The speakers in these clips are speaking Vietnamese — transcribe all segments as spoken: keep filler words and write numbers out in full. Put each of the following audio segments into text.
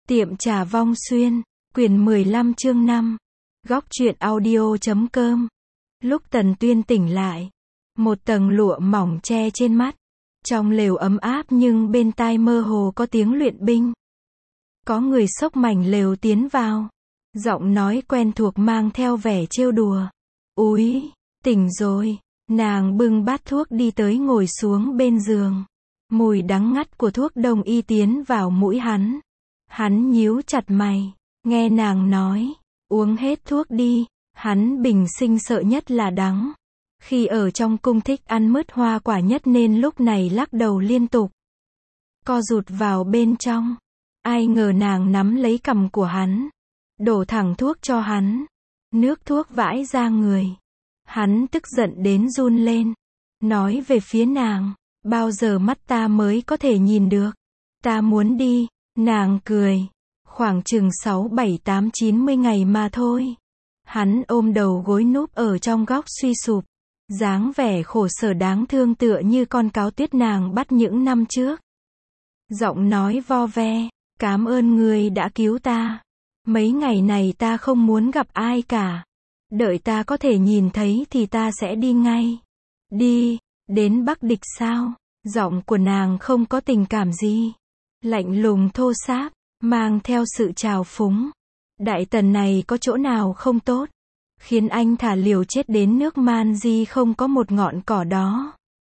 Tiệm trà Vong Xuyên, quyển mười lăm chương năm. Góc truyện audio chấm com. Lúc Tần Tuyên tỉnh lại, một tầng lụa mỏng che trên mắt. Trong lều ấm áp nhưng bên tai mơ hồ có tiếng luyện binh. Có người xốc mảnh lều tiến vào. Giọng nói quen thuộc mang theo vẻ trêu đùa. Úi, tỉnh rồi. Nàng bưng bát thuốc đi tới ngồi xuống bên giường. Mùi đắng ngắt của thuốc đông y tiến vào mũi hắn. Hắn nhíu chặt mày, nghe nàng nói, uống hết thuốc đi. Hắn bình sinh sợ nhất là đắng. Khi ở trong cung thích ăn mứt hoa quả nhất nên lúc này lắc đầu liên tục. Co rụt vào bên trong. Ai ngờ nàng nắm lấy cằm của hắn. Đổ thẳng thuốc cho hắn. Nước thuốc vãi ra người. Hắn tức giận đến run lên. Nói về phía nàng, bao giờ mắt ta mới có thể nhìn được. Ta muốn đi. Nàng cười. Khoảng chừng sáu bảy tám chín mươi ngày mà thôi. Hắn ôm đầu gối núp ở trong góc suy sụp. Dáng vẻ khổ sở đáng thương tựa như con cáo tuyết nàng bắt những năm trước. Giọng nói vo ve, cảm ơn ngươi đã cứu ta. Mấy ngày này ta không muốn gặp ai cả. Đợi ta có thể nhìn thấy thì ta sẽ đi ngay. Đi, đến Bắc Địch sao? Giọng của nàng không có tình cảm gì. Lạnh lùng thô sáp, mang theo sự trào phúng. Đại tần này có chỗ nào không tốt? Khiến anh thả liều chết đến nước Man Di không có một ngọn cỏ đó.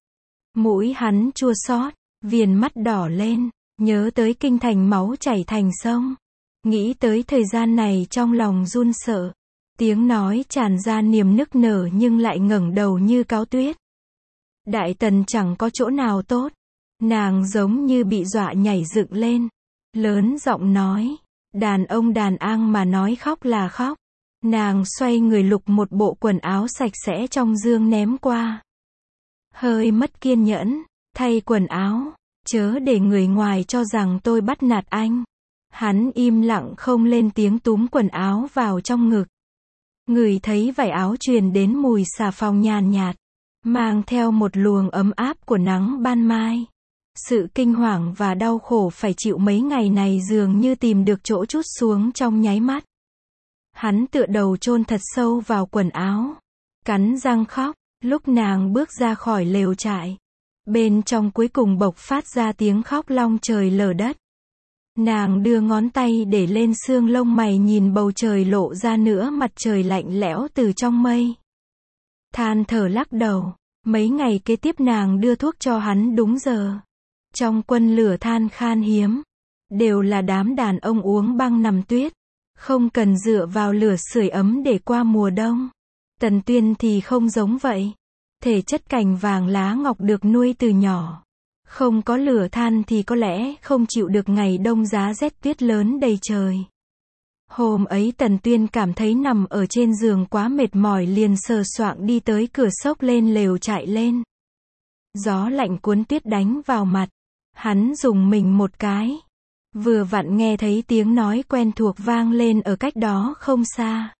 Mũi hắn chua xót, viền mắt đỏ lên, nhớ tới kinh thành máu chảy thành sông. Nghĩ tới thời gian này trong lòng run sợ. Tiếng nói tràn ra niềm nức nở nhưng lại ngẩng đầu như cáo tuyết. Đại tần chẳng có chỗ nào tốt. Nàng giống như bị dọa nhảy dựng lên. Lớn giọng nói. Đàn ông đàn ang mà nói khóc là khóc. Nàng xoay người lục một bộ quần áo sạch sẽ trong giường ném qua. Hơi mất kiên nhẫn. Thay quần áo. Chớ để người ngoài cho rằng tôi bắt nạt anh. Hắn im lặng không lên tiếng túm quần áo vào trong ngực. Người thấy vải áo truyền đến mùi xà phòng nhàn nhạt. Mang theo một luồng ấm áp của nắng ban mai. Sự kinh hoàng và đau khổ phải chịu mấy ngày này dường như tìm được chỗ trút xuống trong nháy mắt. Hắn tựa đầu chôn thật sâu vào quần áo. Cắn răng khóc, lúc nàng bước ra khỏi lều trại. Bên trong cuối cùng bộc phát ra tiếng khóc long trời lở đất. Nàng đưa ngón tay để lên xương lông mày nhìn bầu trời lộ ra nữa mặt trời lạnh lẽo từ trong mây. Than thở lắc đầu, mấy ngày kế tiếp nàng đưa thuốc cho hắn đúng giờ. Trong quân lửa than khan hiếm, đều là đám đàn ông uống băng nằm tuyết, không cần dựa vào lửa sưởi ấm để qua mùa đông. Tần Tuyên thì không giống vậy. Thể chất cành vàng lá ngọc được nuôi từ nhỏ. Không có lửa than thì có lẽ không chịu được ngày đông giá rét tuyết lớn đầy trời. Hôm ấy Tần Tuyên cảm thấy nằm ở trên giường quá mệt mỏi liền sờ soạng đi tới cửa xốc lên lều chạy lên. Gió lạnh cuốn tuyết đánh vào mặt. Hắn dùng mình một cái. Vừa vặn nghe thấy tiếng nói quen thuộc vang lên ở cách đó không xa.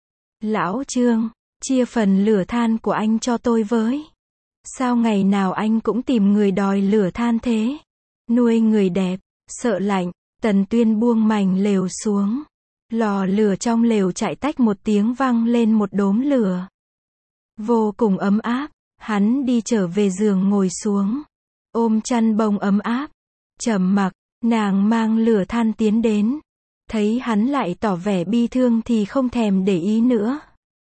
Lão Trương, chia phần lửa than của anh cho tôi với. Sao ngày nào anh cũng tìm người đòi lửa than thế? Nuôi người đẹp, sợ lạnh, Tần Tuyên buông mảnh lều xuống. Lò lửa trong lều chạy tách một tiếng vang lên một đốm lửa. Vô cùng ấm áp, hắn đi trở về giường ngồi xuống. Ôm chăn bông ấm áp. Trầm mặc, nàng mang lửa than tiến đến. Thấy hắn lại tỏ vẻ bi thương thì không thèm để ý nữa.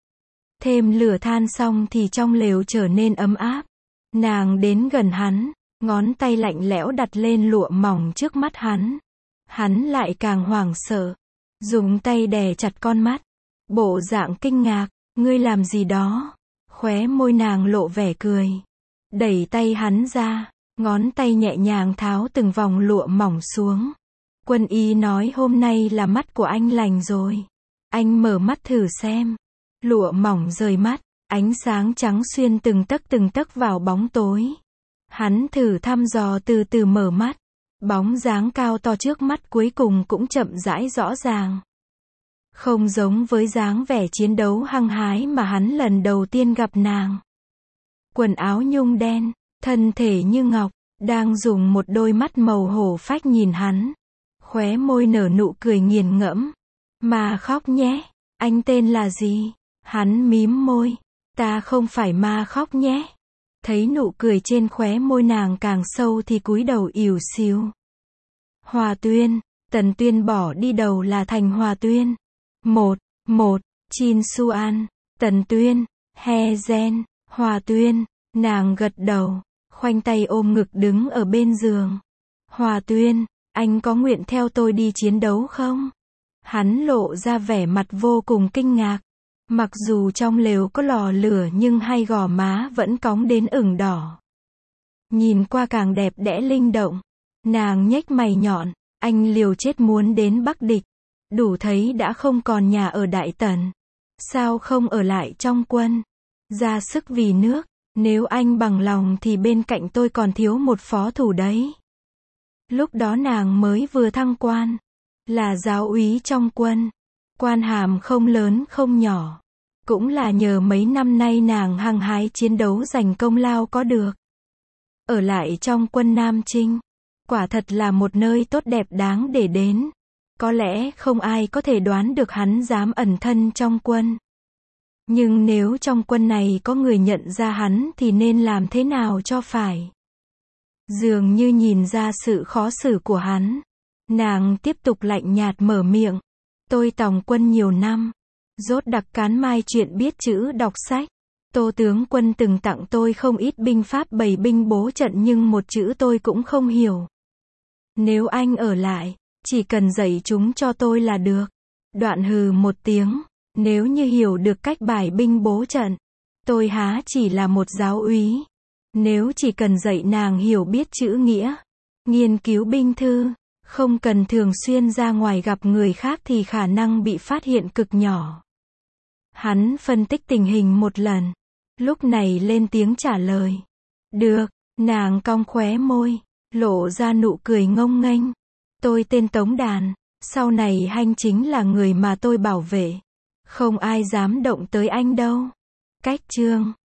Thêm lửa than xong thì trong lều trở nên ấm áp. Nàng đến gần hắn, ngón tay lạnh lẽo đặt lên lụa mỏng trước mắt hắn. Hắn lại càng hoảng sợ. Dùng tay đè chặt con mắt. Bộ dạng kinh ngạc, ngươi làm gì đó? Khóe môi nàng lộ vẻ cười. Đẩy tay hắn ra, ngón tay nhẹ nhàng tháo từng vòng lụa mỏng xuống. Quân y nói hôm nay là mắt của anh lành rồi. Anh mở mắt thử xem. Lụa mỏng rời mắt, ánh sáng trắng xuyên từng tấc từng tấc vào bóng tối. Hắn thử thăm dò từ từ mở mắt. Bóng dáng cao to trước mắt cuối cùng cũng chậm rãi rõ ràng. Không giống với dáng vẻ chiến đấu hăng hái mà hắn lần đầu tiên gặp nàng. Quần áo nhung đen, thân thể như ngọc, đang dùng một đôi mắt màu hổ phách nhìn hắn. Khóe môi nở nụ cười nghiền ngẫm. Ma khóc nhé, anh tên là gì? Hắn mím môi. Ta không phải ma khóc nhé. Thấy nụ cười trên khóe môi nàng càng sâu thì cúi đầu ỉu xìu. Hòa Tuyên, Tần Tuyên bỏ đi đầu là thành Hòa Tuyên. Một, một, Chin Suan, Tần Tuyên, He Gen, Hòa Tuyên, nàng gật đầu, khoanh tay ôm ngực đứng ở bên giường. Hòa Tuyên, anh có nguyện theo tôi đi chiến đấu không? Hắn lộ ra vẻ mặt vô cùng kinh ngạc. Mặc dù trong lều có lò lửa nhưng hai gò má vẫn cóng đến ửng đỏ. Nhìn qua càng đẹp đẽ linh động. Nàng nhếch mày nhọn, anh liều chết muốn đến Bắc Địch. Đủ thấy đã không còn nhà ở Đại Tần. Sao không ở lại trong quân? Ra sức vì nước, nếu anh bằng lòng thì bên cạnh tôi còn thiếu một phó thủ đấy. Lúc đó nàng mới vừa thăng quan, là giáo úy trong quân. Quan hàm không lớn không nhỏ. Cũng là nhờ mấy năm nay nàng hăng hái chiến đấu giành công lao có được. Ở lại trong quân Nam Chinh, quả thật là một nơi tốt đẹp đáng để đến. Có lẽ không ai có thể đoán được hắn dám ẩn thân trong quân. Nhưng nếu trong quân này có người nhận ra hắn thì nên làm thế nào cho phải? Dường như nhìn ra sự khó xử của hắn. Nàng tiếp tục lạnh nhạt mở miệng. Tôi tòng quân nhiều năm. Rốt đặc cán mai chuyện biết chữ đọc sách. Tô tướng quân từng tặng tôi không ít binh pháp bày binh bố trận nhưng một chữ tôi cũng không hiểu. Nếu anh ở lại, chỉ cần dạy chúng cho tôi là được. Đoạn hừ một tiếng. Nếu như hiểu được cách bài binh bố trận, tôi há chỉ là một giáo úy. Nếu chỉ cần dạy nàng hiểu biết chữ nghĩa, nghiên cứu binh thư, không cần thường xuyên ra ngoài gặp người khác thì khả năng bị phát hiện cực nhỏ. Hắn phân tích tình hình một lần, lúc này lên tiếng trả lời. Được, nàng cong khóe môi, lộ ra nụ cười ngông nghênh. Tôi tên Tống Đàn, sau này Hanh chính là người mà tôi bảo vệ. Không ai dám động tới anh đâu. Cách chương